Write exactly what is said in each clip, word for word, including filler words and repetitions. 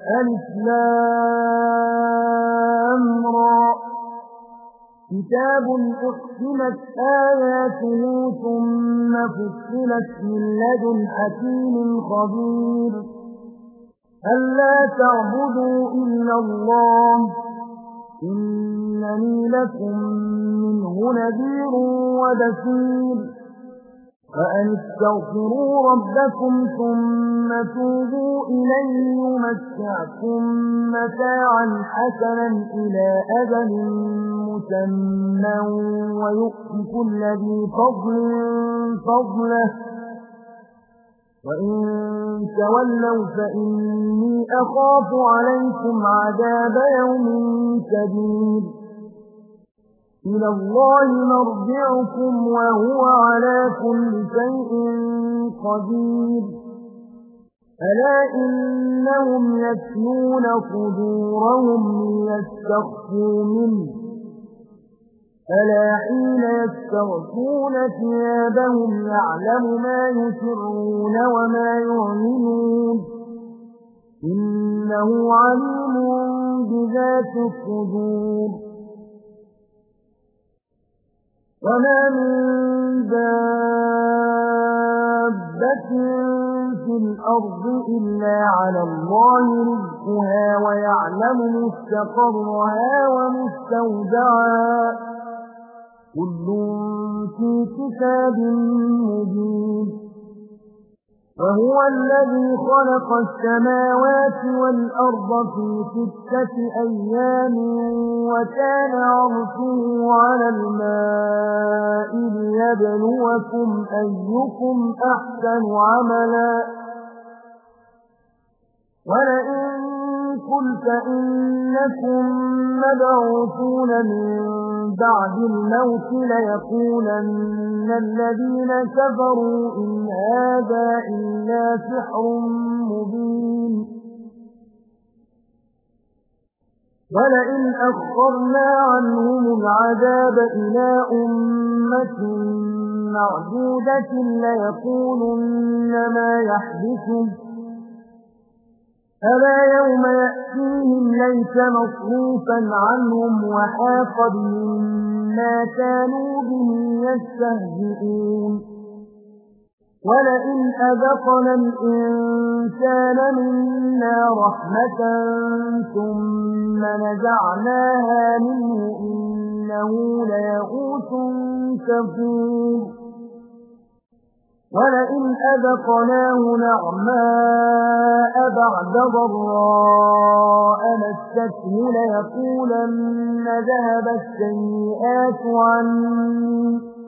ألف لام را كتاب أحكمت آياته ثم فصلت من لدن حكيم خبير ألا تعبدوا إلا الله إنني لكم منه نذير وبشير فأن استغفروا ربكم ثم توبوا إليه يمتعكم متاعا حسنا إلى أجل مسمى ويؤتِ كل ذي فضل فضله وإن تولوا فإني أخاف عليكم عذاب يوم كبير إلى الله مرجعكم وهو على كل شيء قدير ألا إنهم يثنون صدورهم ليستخفوا منه ألا حين يستغشون ثيابهم يعلم ما يسرون وما يعلنون إنه عليم بذات الصدور وما من دابة في الأرض إلا على الله رزقها ويعلم مستقرها ومستودعها كل في كتاب مبين وهو الذي خلق السماوات والأرض في ستة أيام وكان عرشه على الماء ليبلوكم أيكم أحسن عملا ولئن قلت إنكم مبعوثون من بعد الموت ليقولن الذين كفروا إن هذا إلا سحر مبين ولئن أخرنا عنهم العذاب إلى أمة معدودة ليقولن ما يحدثه ألا يوم يأتيهم ليس مصروفا عنهم وحاق بهم ما كانوا به يستهزئون ولئن أذقنا الإنسان منا رحمة ثم نزعناها منه إنه ليئوس كفور ولئن أذقناه نعماء بعد ضراء مسته ليقولن ذهب السيئات عني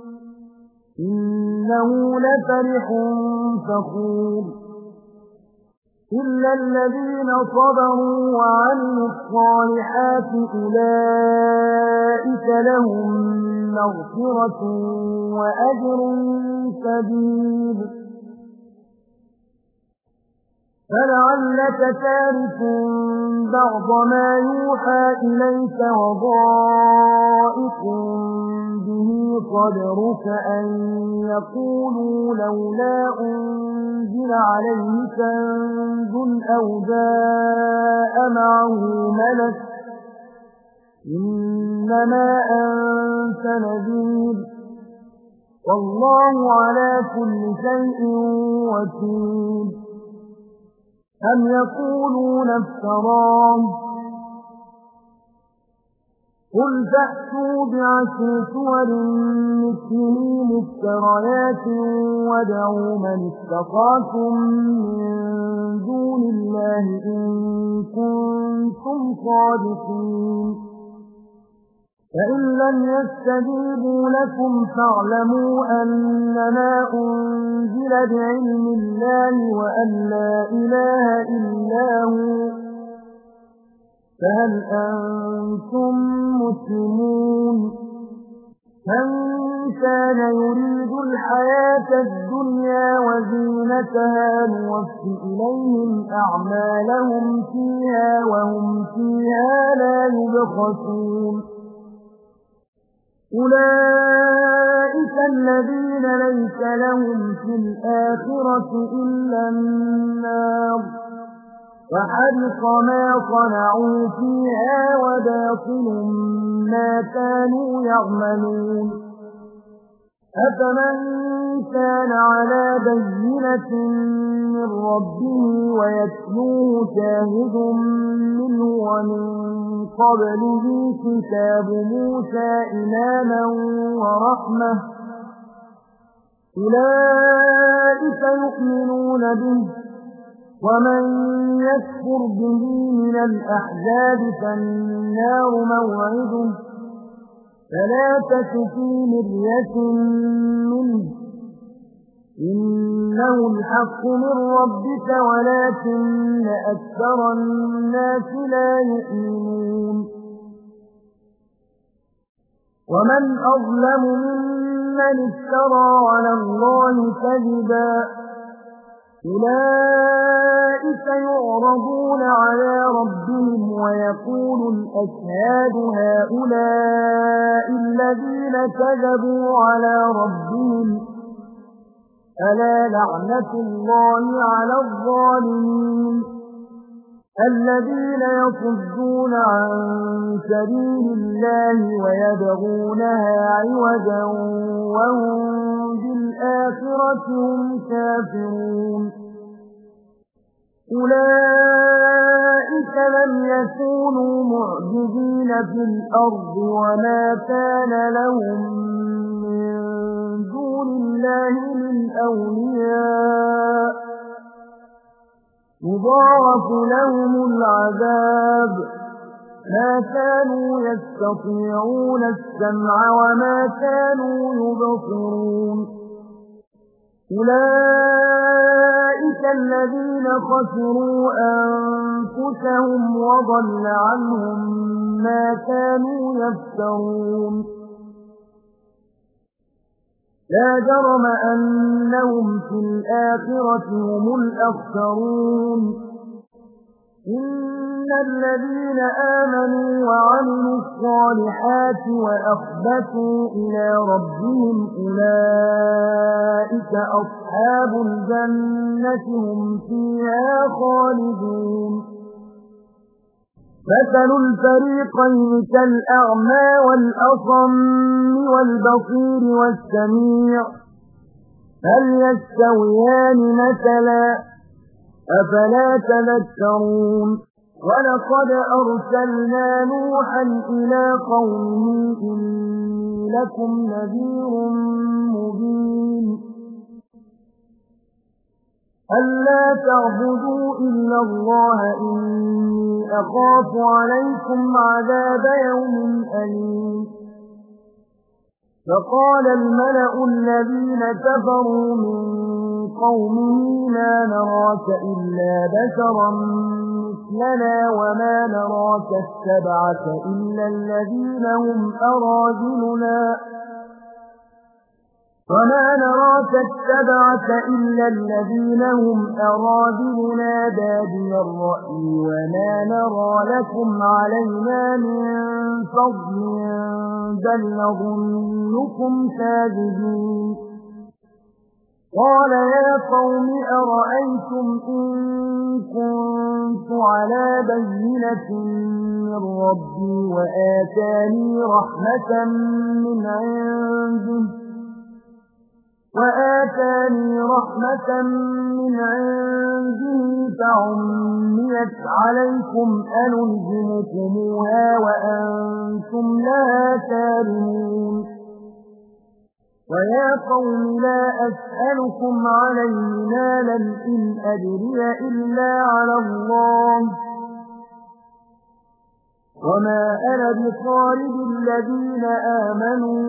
إنه لفرح فخور إلا الذين صبروا وعملوا الصالحات أولئك لهم مغفرة وأجر كبير فلعلك تارك بعض ما يوحى إليك وضائق به صدرك أن يقولوا لولا أنزل عليه كنز أو جاء معه ملك إنما أنت نذير والله على كل شيء وكيل أم يقولون افتراه قل فأتوا بعشر سور مثله مفتريات وادعوا من استطعتم من دون الله إن كنتم صادقين فإن لم يستجيبوا لكم فاعلموا أنما أنزل بعلم الله وأن لا إله إلا هو فهل أنتم مسلمون من كان يريد الحياة الدنيا وزينتها نوفي إليهم أعمالهم فيها وهم فيها لا يبخسون أولئك الذين ليس لهم في الآخرة إلا النار فحرق ما صنعوا فيها وباطل ما كانوا يعملون أفمن كان على بينة من ربه ويتلوه شاهد منه ومن قبله كتاب موسى إماما ورحمة أولئك يؤمنون به ومن يكفر به من الأحزاب فالنار موعده فلا تك في مرية منه إنه الحق من ربك ولكن أكثر الناس لا يؤمنون ومن أظلم ممن افترى على الله كذبا أولئك يعرضون على ربهم ويقول الأشهاد هؤلاء الذين كذبوا على ربهم ألا لعنة الله على الظالمين الذين يصدون عن سبيل الله ويبغونها عوجا وهم بالآخرة هم كافرون أولئك لم يكونوا معجزين في الأرض وما كان لهم من دون الله من أولياء يضاعف لهم العذاب ما كانوا يستطيعون السمع وما كانوا يبصرون أولئك الذين خسروا أنفسهم وضل عنهم ما كانوا يفترون لا جرم أنهم في الآخرة هم الأخسرون إن الذين آمنوا وعملوا الصالحات وأخبتوا إلى ربهم أولئك أصحاب الجنة هم فيها خالدون مثل الفريقين كالأعمى والأصم والبصير والسميع هل يستويان مثلا أفلا تذكرون ولقد أرسلنا نوحا إلى قومه إني لكم نذير مبين ألا تعبدوا إلا الله إني أخاف عليكم عذاب يوم أليم فقال الملأ الذين كفروا من قومه لا نراك إلا بشرا مثلنا وما نراك اتبعك إلا الذين هم أراذلنا وما نراك اتبعك إلا الذين هم أراذلنا بادي الرأي وما نرى لكم علينا من فضل بل نظنكم كاذبين قال يا قوم أرأيتم إن كنت على بينة من ربي وآتاني رحمة من عنده وآتاني رحمة من عنده فعميت عليكم أنلزمكموها وأنتم لها كارهون ويا قوم لا أسألكم عليه مالا إن أجري إلا على الله وما أنا بطارد الذين آمنوا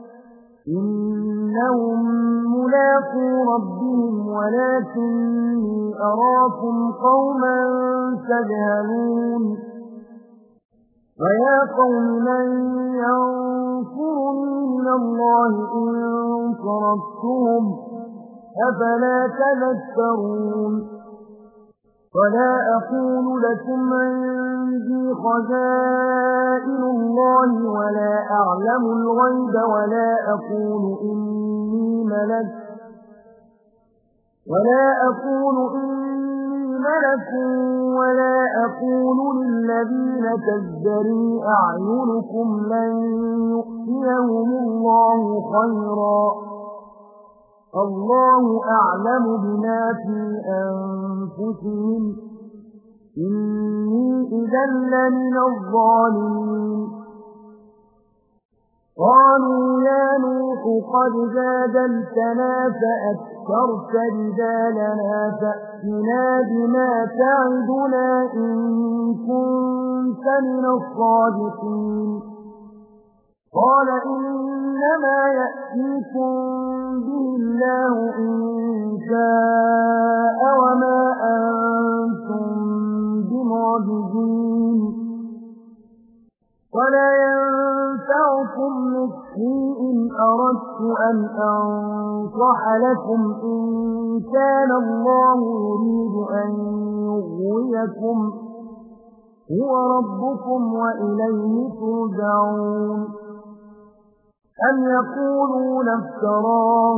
إنهم ملاقو ربهم ولكني أراكم قوما تجهلون ويا قوم من ينصرني من الله إن تركتهم أفلا تذكرون ولا أقول لكم عندي خزائن الله ولا أعلم الغيب ولا أقول إني ملك ولا أقول إني مَلَكٌ وَلَا أَقُولُ لِلَّذِينَ تَزْدَرِي أَعْيُنُكُمْ لَن يُؤْتِيَهُمُ اللَّهُ خَيْرًا اللَّهُ أَعْلَمُ بِمَا فِي أَنفُسِهِمْ إِنِّي إِذًا لَّمِنَ الظَّالِمِينَ قالوا يا نوح قد جادلتنا فأكثرت جدالنا فأتنا بما تعدنا إن كنت من الصادقين قال إنما يأتيكم به الله إن شاء وما أنتم بمعجزين ولا ينفعكم نصحي إن أردت أن أنصح لكم إن كان الله يريد أن يغويكم هو ربكم وإليه ترجعون أم يقولون افتراه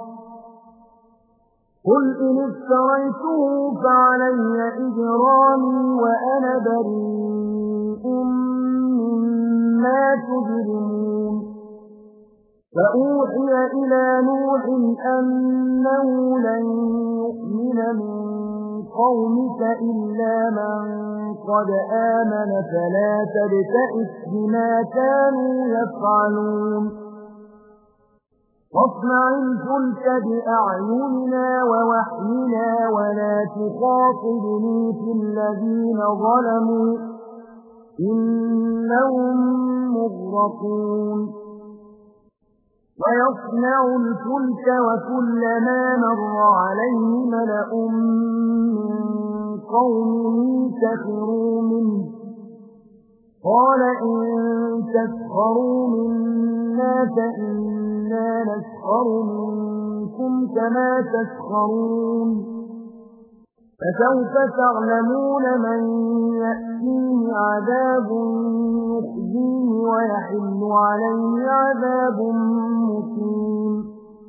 قل إن افتريته فعلي إجرامي وأنا بريء مما تجرمون فأوحي إلى نوح أنه لن يؤمن من قومك إلا من قد آمن فلا تبتئس بما كانوا يفعلون واصنع الفلك بأعيننا ووحينا ولا تخاطبني في الذين ظلموا إنهم مغرقون ويصنع الفلك وكلما مر عليه ملأ من قومه سخروا منه قال إن تسخروا منا فإنا نسخر منكم كما تسخرون فسوف تعلمون من يأتيه عذاب يخزيه ويحل عليه عذاب مقيم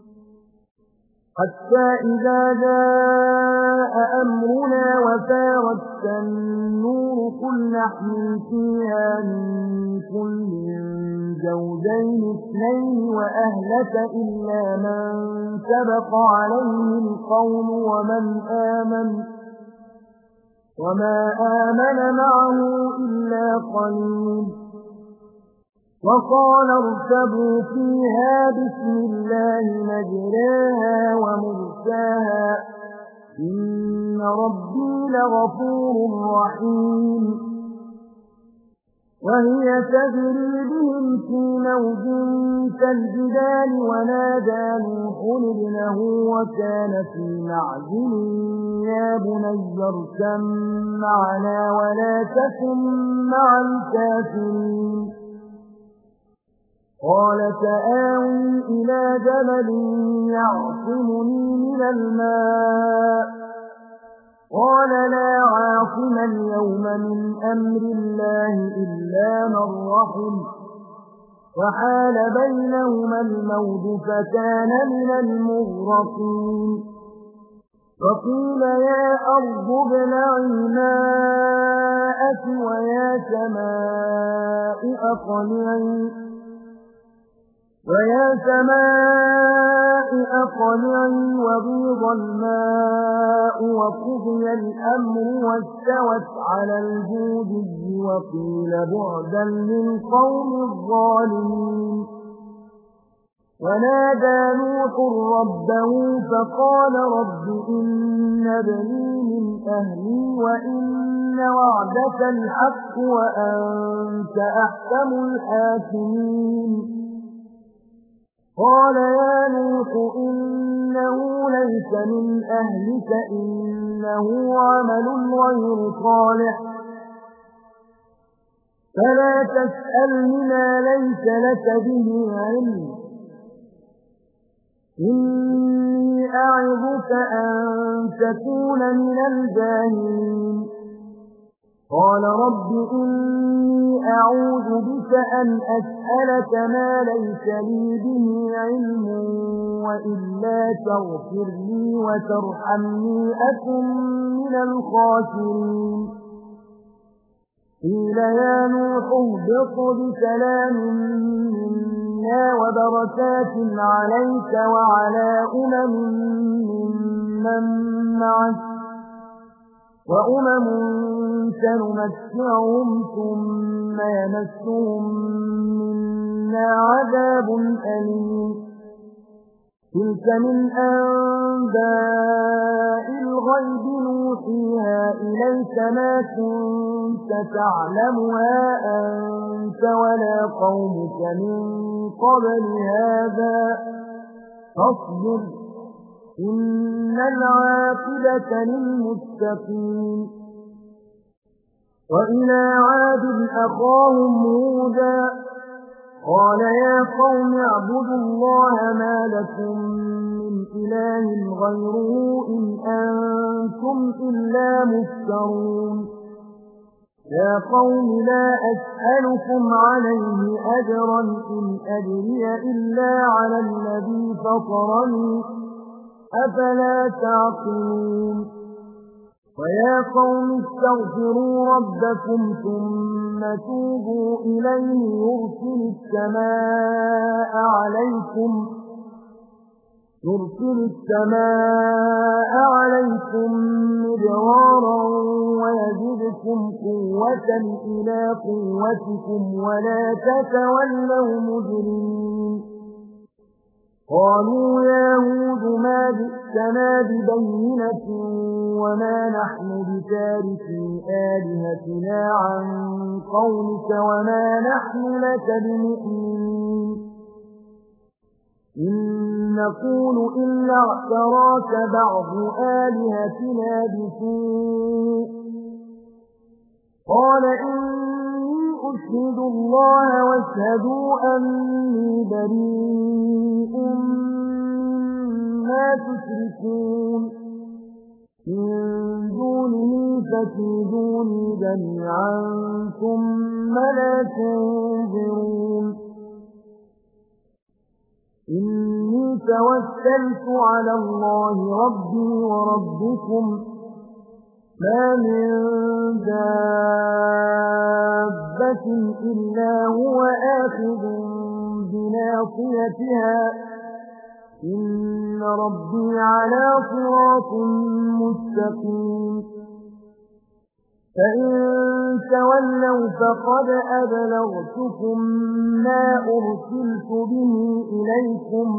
حتى إذا جاء أمرنا وفارت النور قل نحمل فيها من كل زوجين اثنين وأهلك إلا من سبق عليه القول ومن آمن وما آمن معه إلا قليل وقال اركبوا فيها بسم الله مجراها ومرساها إن ربي لغفور رحيم وهي تجري بهم في موج كالجبال ونادى نوح ابنه وكان في معزل يا بني اركب معنا ولا تكن مع الكافرين قال سآوي إلى جبل يعصمني من الماء قال لا عاصم اليوم من أمر الله إلا من رحم وحال بينهما الموج فكان من المغرقين وقيل يا أرض ابلعي ماءك ويا سماء أقلعي ويا سماء أقلعي وغيض الماء وقضي الأمر واستوت على الجودي وقيل بعدا للقوم الظالمين ونادى نوح ربه فقال رب إن ابني من أهلي وإن وعدك الحق وأنت أحكم الحاكمين قال يا نوح إنه ليس من أهلك إنه عمل غير صالح فلا تسألني ما ليس لك به علم إني أعظك أن تكون من الجاهلين قال رب إني أعوذ بك أن أسألك ما ليس لي به علم وإلا تغفر لي وترحمني أكن من الخاسرين قيل يا نوح اهبط بسلام منا وبركات عليك وعلى أمم ممن معك وأمم سنمتعهم ثم يمسهم منا عذاب أليم تلك من أنباء الغيب نوحيها إليك ما كنت تعلمها أنت ولا قومك من قبل هذا فاصبر إن العاقبة للمتقين وإلى عاد أخاهم هودا قال يا قوم اعبدوا الله ما لكم من إله غيره إن أنتم إلا مفترون يا قوم لا أسألكم عليه أجرا إن أجري إلا على الذي فطرني أفلا تعقلون ويا قوم استغفروا ربكم ثم توبوا إليه يرسل السماء عليكم يرسل السماء عليكم مدرارا ويزدكم قوة إلى قوتكم ولا تتولوا مجرمين قالوا يا هود ما جئتنا ببينة وما نحن بتاركي آلهتنا عن قولك وما نحن لك بمؤمنين إن نقول إلا اعتراك بعض آلهتنا بسوء قال إني أشهد الله واشهدوا أني بريء مما تشركون من دونه فكيدوني جميعا ثم لا تنظرون إني توكلت على الله ربي وربكم ما من دابة إلا هو آخذ بناصيتها إن ربي على صراط مستقيم فإن تولوا فقد أبلغتكم ما أرسلت به إليكم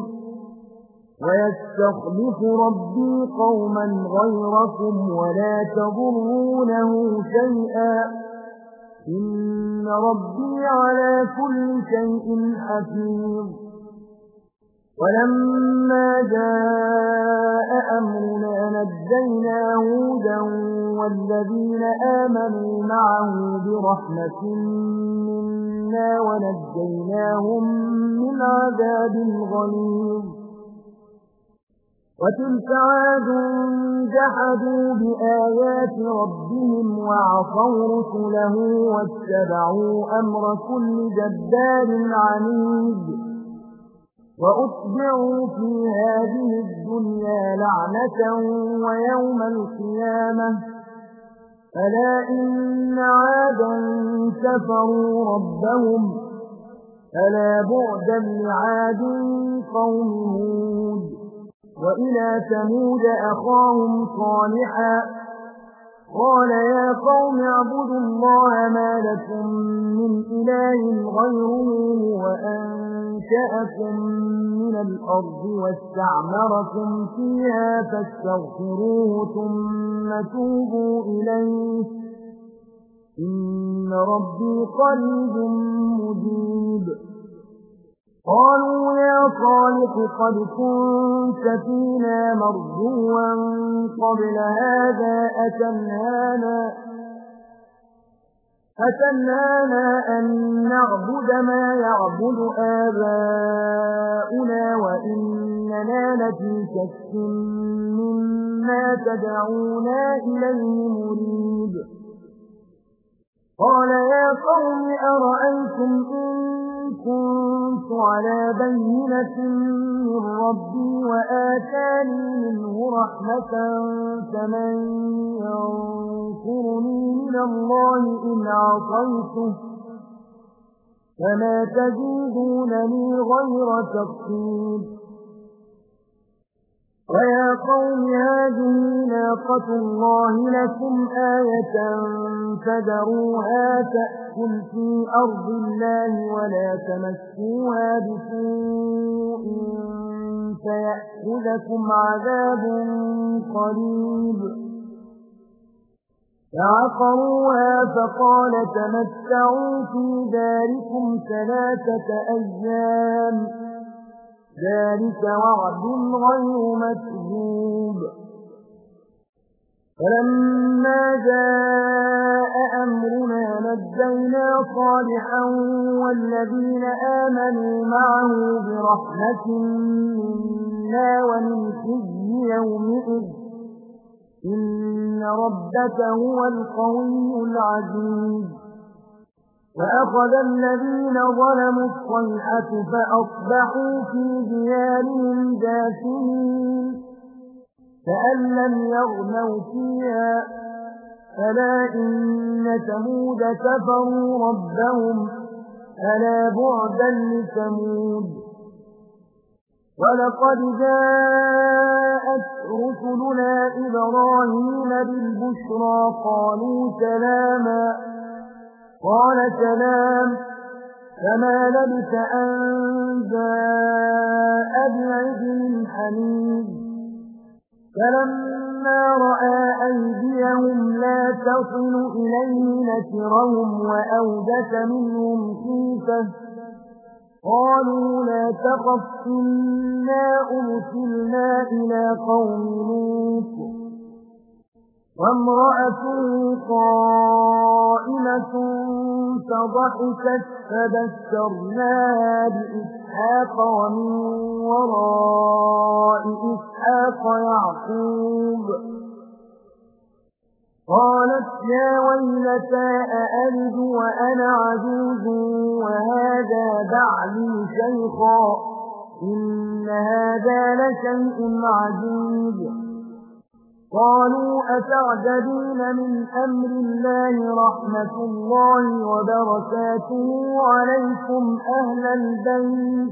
ويستخلف ربي قوما غيركم ولا تضرونه شيئا إن ربي على كل شيء حفيظ ولما جاء أمرنا نجينا هودا والذين آمنوا معه برحمة منا ونجيناهم من عذاب غليظ وتلك عاد جحدوا بآيات ربهم وعصوا رسله واتبعوا أمر كل جبار عنيد وأتبعوا في هذه الدنيا لعنة ويوم القيامة ألا إن عادا كفروا ربهم ألا بعدا لعاد قوم هود وإلى ثمود أخاهم صالحا قال يا قوم اعبدوا الله ما لكم من إله غيره وأنشأكم من الأرض واستعمركم فيها فاستغفروه ثم توبوا إليه إن ربي قريب مجيب قالوا يا صالح قد كنت فينا مرجوا قبل هذا أتنهانا أتنهانا أن نعبد ما يعبد آباؤنا وإننا لفي شك مما تدعونا إليه مريب قال يا قوم أرأيتم إن كنت على بينة من ربي وآتاني منه رحمة فمن ينصرني من الله إن عصيته فما تزيدونني غير تخسير ويا قوم هذه ناقة الله لكم آية فذروها تأكل في أرض الله ولا تمسوها بسوء فيأخذكم عذاب قريب فعقروها فقال تمتعوا في داركم ثلاثة أيام ذلك وعد غير مكذوب فلما جاء أمرنا نجينا صالحا والذين آمنوا معه برحمة منا ومن خزي يومئذ إن ربك هو القوي العزيز وأخذ الذين ظلموا الصيحة فأصبحوا في ديارهم جاثمين كأن لم يغنوا فيها ألا إن ثمود كفروا ربهم ألا بعدا لثمود ولقد جاءت رسلنا إبراهيم بالبشرى قالوا سلاما قال سلام فما لبث أن جاء بعجل حنيذ فلما رأى أيديهم لا تصل إليه نكرهم وأوجس منهم خيفة قالوا لا تخف إنا أرسلنا إلى قوم لوط وامرأته قائمة فضحكت فبشرناها بإسحاق ومن وراء إسحاق يعقوب قالت يا ويلتى أألد وأنا عجوز وهذا بعلي شيخا إن هذا لشيء عجيب قالوا أتعجبين من أمر الله رحمة الله وبركاته عليكم أهل البيت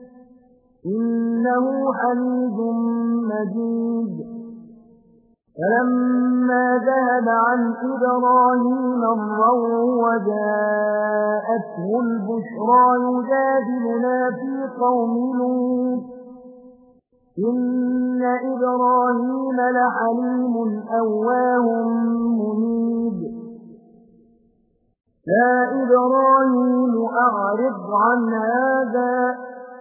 إنه حميد مجيد فلما ذهب عن إبراهيم الروع وجاءته البشرى يجادلنا في قوم لوط إن إبراهيم لحليم أواه منيب يا إبراهيم أعرض عن هذا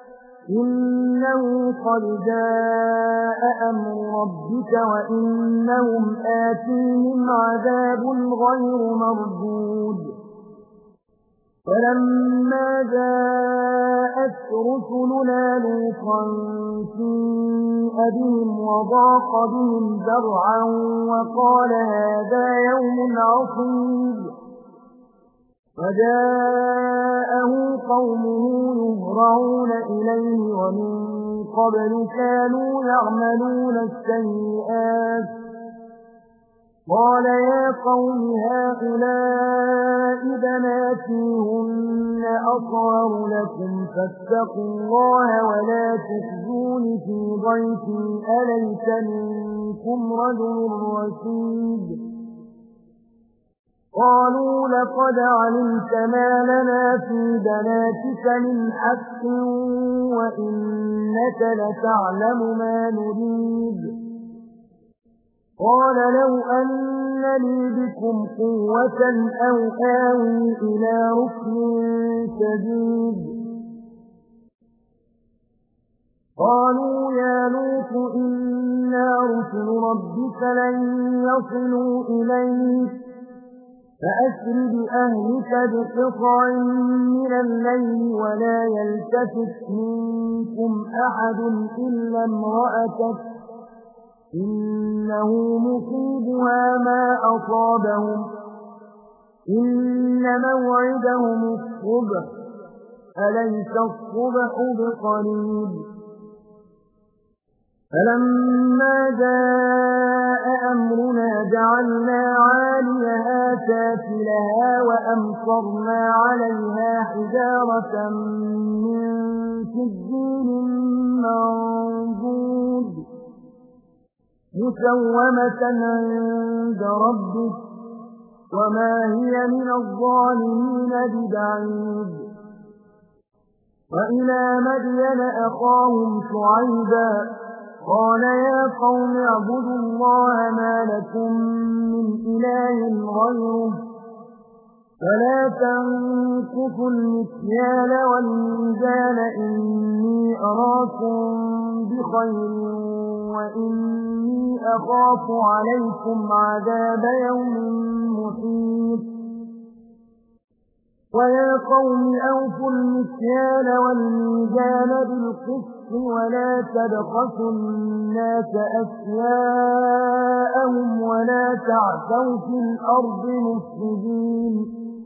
إنه قد جاء أمر ربك وإنهم آتيهم عذاب غير مردود فلما جاءت رسلنا لوطا سيء بهم وضاق بهم ذرعا وقال هذا يوم عصيب فجاءه قومه يهرعون إليه ومن قبل كانوا يعملون السيئات قال يا قوم هؤلاء بناتي هن أطهر لكم فاتقوا الله ولا تخزون في ضيفي أليس منكم رجل رشيد قالوا لقد علمت ما لنا في بناتك من حق وإنك لتعلم ما نريد قال لو أن لي بكم قوة أو آوي إلى ركن شديد قالوا يا لوط إنا رسل ربك لن يصلوا إليك فأسر بأهلك بقطع من الليل ولا يلتفت منكم أحد إلا امرأتك إنه مصيبها ما أصابهم إن موعدهم الصبح أليس الصبح بقريب فلما جاء أمرنا جعلنا عاليها سافلها وأمطرنا عليها حجارة من سجيل منضود مسومة عند ربك وما هي من الظالمين ببعيد وإلى مدين أخاهم شعيبا قال يا قوم اعبدوا الله ما لكم من إله غيره فلا تنقصوا المكيال والميزان إني أراكم بخير وإني أخاف عليكم عذاب يوم محيط ويا قوم أوفوا المكيال والميزان بالقسط ولا تبخسوا الناس أشياءهم ولا تعثوا في الأرض مفسدين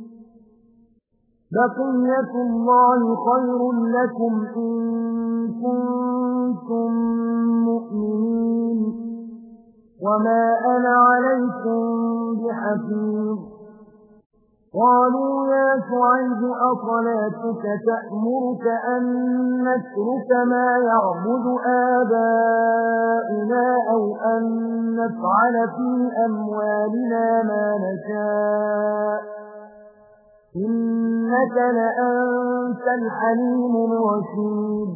بقية الله خير لكم إن كنتم مؤمنين وما أنا عليكم بحفيظ قالوا يا شعيب أصلاتك تأمرك أن نترك ما يعبد آباؤنا أو أن نفعل في أموالنا ما نشاء إنك لأنت الحليم الرشيد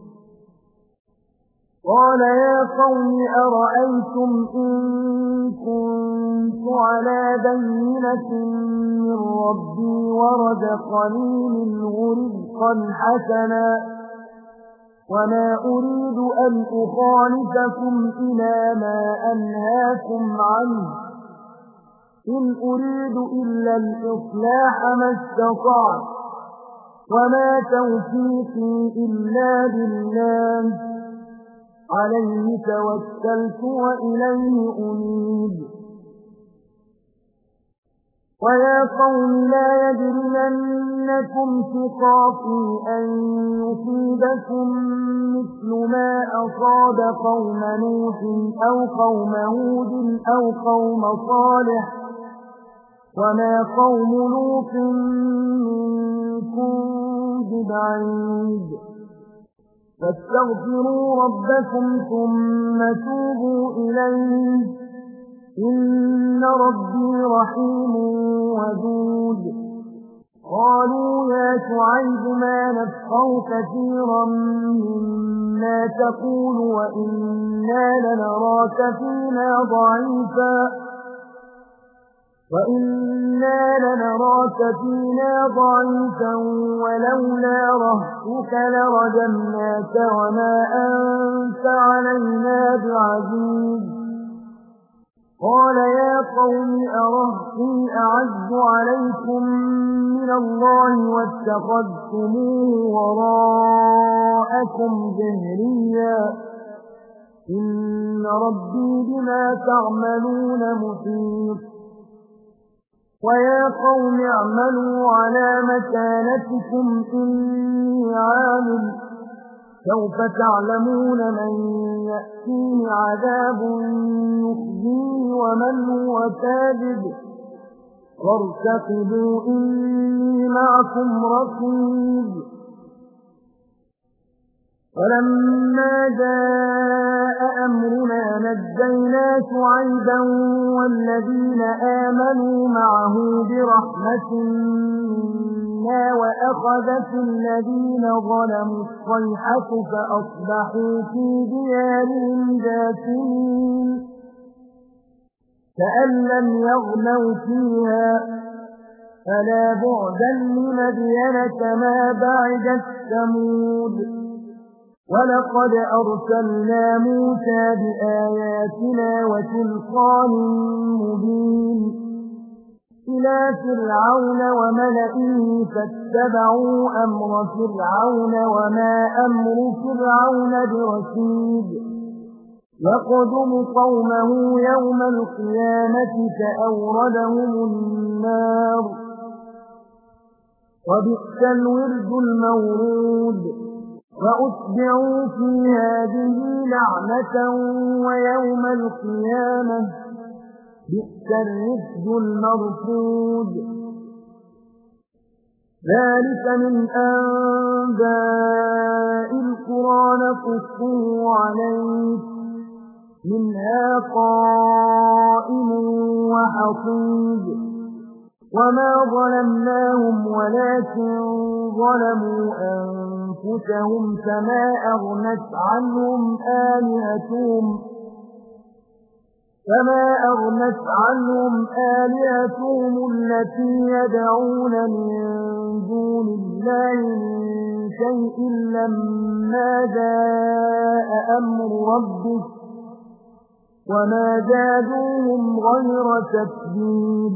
قال يا قوم أرأيتم إن كنت على بينة من ربي ورزقني منه رزقا حسنا وما أريد أن أخالفكم إلى ما أنهاكم عنه إن أريد إلا الإصلاح ما استطعت وما توفيقي إلا بالله عليه توكلت وإليه أنيب ويا قوم لا يجرمنكم شقاقي أن يصيبكم مثل ما أصاب قوم نوح أو قوم هود أو قوم صالح وما قوم لوط منكم ببعيد فاستغفروا ربكم ثم توبوا إليه إن ربي رحيم ودود قالوا يا شعيب ما نفقه كثيرا مما تقول وإنا لنراك فينا ضعيفا وإنا لنراك فينا ضعيفا ولولا رهتك لرجمناك وما أنت علينا بعزيز قال يا قوم أرهطي أعز عليكم من الله واتخذتموه وراءكم ظهريا إن ربي بما تعملون محيط ويا قوم اعملوا على مكانتكم إني عامل سوف تعلمون من يأتيه عذاب يخزيه ومن هو كاذب وارتقبوا إني معكم رقيب فلما جاء أمرنا نجينا شعيبا والذين آمنوا معه برحمة منا وأخذت الذين ظلموا الصيحة فأصبحوا في ديارهم جاثمين كأن لم يغنوا فيها فلا بعدا لمدين كما بعدت ثمود ولقد أرسلنا موسى بآياتنا وسلطان مبين إلى فرعون وملئه فاتبعوا أمر فرعون وما أمر فرعون برشيد يقدم قومه يوم القيامة فأوردهم النار وبئس الورد المورود وأتبعوا في هذه لعنة ويوم القيامة بئس الرفد المرفود ذلك من أنباء القرى نقصه عليك منها قائم وحصيد وما ظلمناهم ولكن ظلموا أنفسهم فما أغنت عنهم آلهتهم فما أغنت عنهم آلهتهم التي يدعون من دون الله من شيء لما جاء أمر ربك وما زادوهم غير تتبيب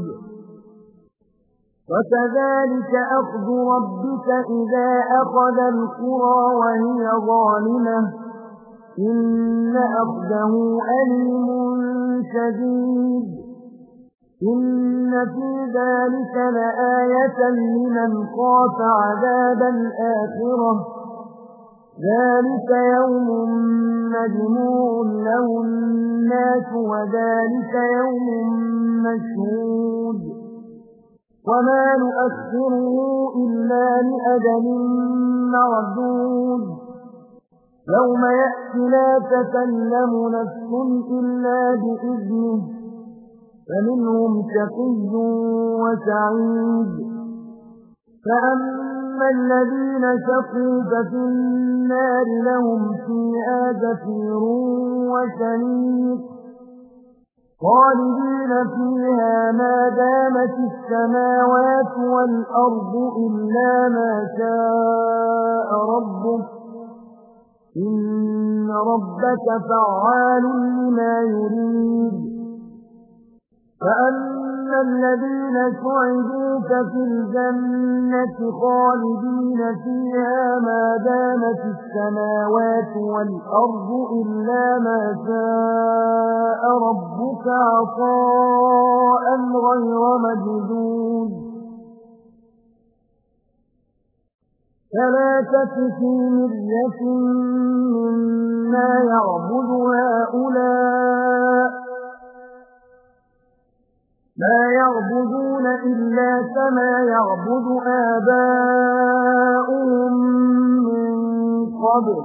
وكذلك أخذ ربك إذا أخذ القرى وهي ظالمة إن أخذه أليم شديد إن في ذلك لآية لمن خاف عذاب الآخرة ذلك يوم مجموع له الناس وذلك يوم مشهود وما نؤخره إلا لأجل معدود يوم يأتي لا تكلم نفس إلا بإذنه فمنهم شقي وسعيد فأما الذين شقوا ففي النار لهم فيها زفير وشهيق خالدين فيها ما دامت السماوات والأرض إلا ما شاء ربك إن ربك فعال لما يريد فأما الذين سعدوا ففي الجنة خالدين فيها ما دامت السماوات والأرض إلا ما شاء ربك عطاء غير مجدود فلا تك في مرية مما يعبد هؤلاء لا يعبدون إلا كما يعبد آباؤهم من قبل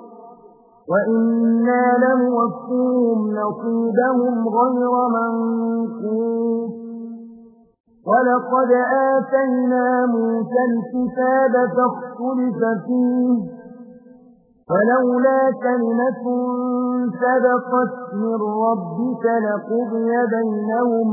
وإنا لنوفيهم نصيبهم غير منقوص ولقد آتينا موسى الكتاب فاختلف فيه ولولا كلمة سبقت من ربك لقضي بينهم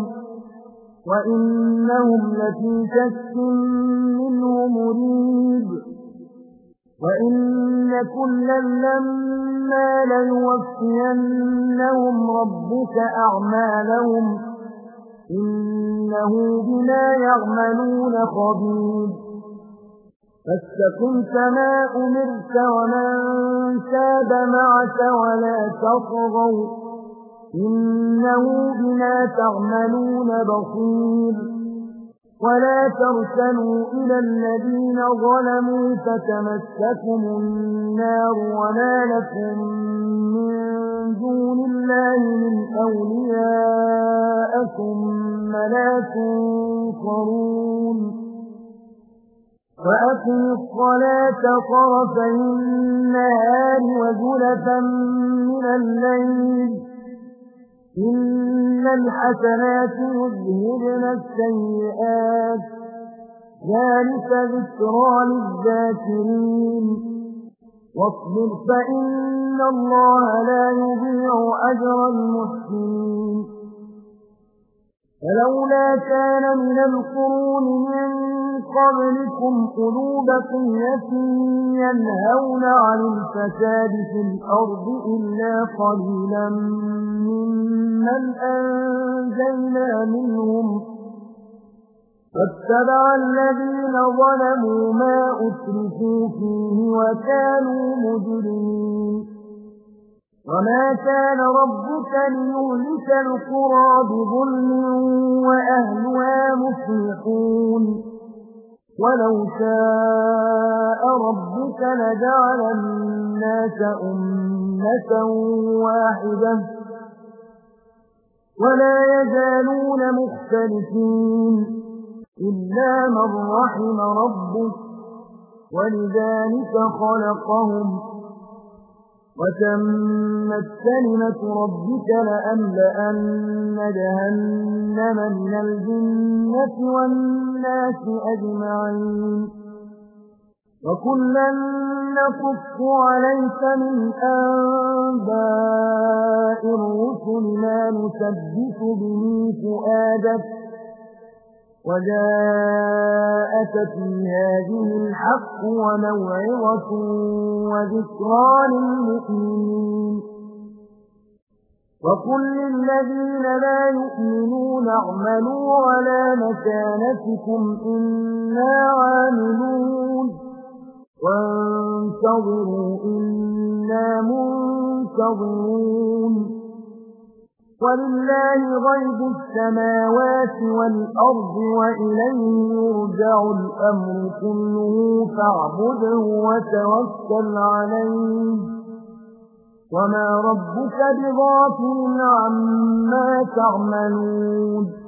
وإنهم لفي شك منه مريب وإن كلا لما ليوفينهم ربك أعمالهم إنه بما يعملون خبير فاستقم كما أمرت ومن تاب معك ولا تطغوا إنه بما تعملون بصير ولا ترسلوا إلى الذين ظلموا فتمسكم النار وما لكم من دون الله من أولياء ثم لا تنصرون وأقم الصلاة طرفي النهار وزلفا من الليل إن الحسنات يذهبن السيئات ذلك ذكرى للذاكرين واصبر فإن الله لا يضيع أجر المحسنين فلولا كان من القرون من قبلكم أولو بقية ينهون عن الفساد في الأرض إلا قليلا ممن أنجينا منهم واتبع الذين ظلموا ما أترفوا فيه وكانوا مجرمين وما كان ربك ليهلك القرى بظلم وأهلها مصلحون ولو شاء ربك لجعل الناس أمة واحدة ولا يزالون مختلفين إلا من رحم ربك ولذلك خلقهم وتمت كلمة ربك لأملأن جهنم من الجنة والناس أجمعين وكلا نقص عليك من أنباء الرسل ما نثبت به فؤادك وجاءك في هذه الحق وموعظة وذكرى للمؤمنين وقل للذين لا يؤمنون اعملوا على مكانتكم إنا عاملون وانتظروا إنا منتظرون ولله غيب السماوات والأرض وإليه يرجع الأمر كله فاعبده وتوكل عليه وما ربك بغافل عما تعملون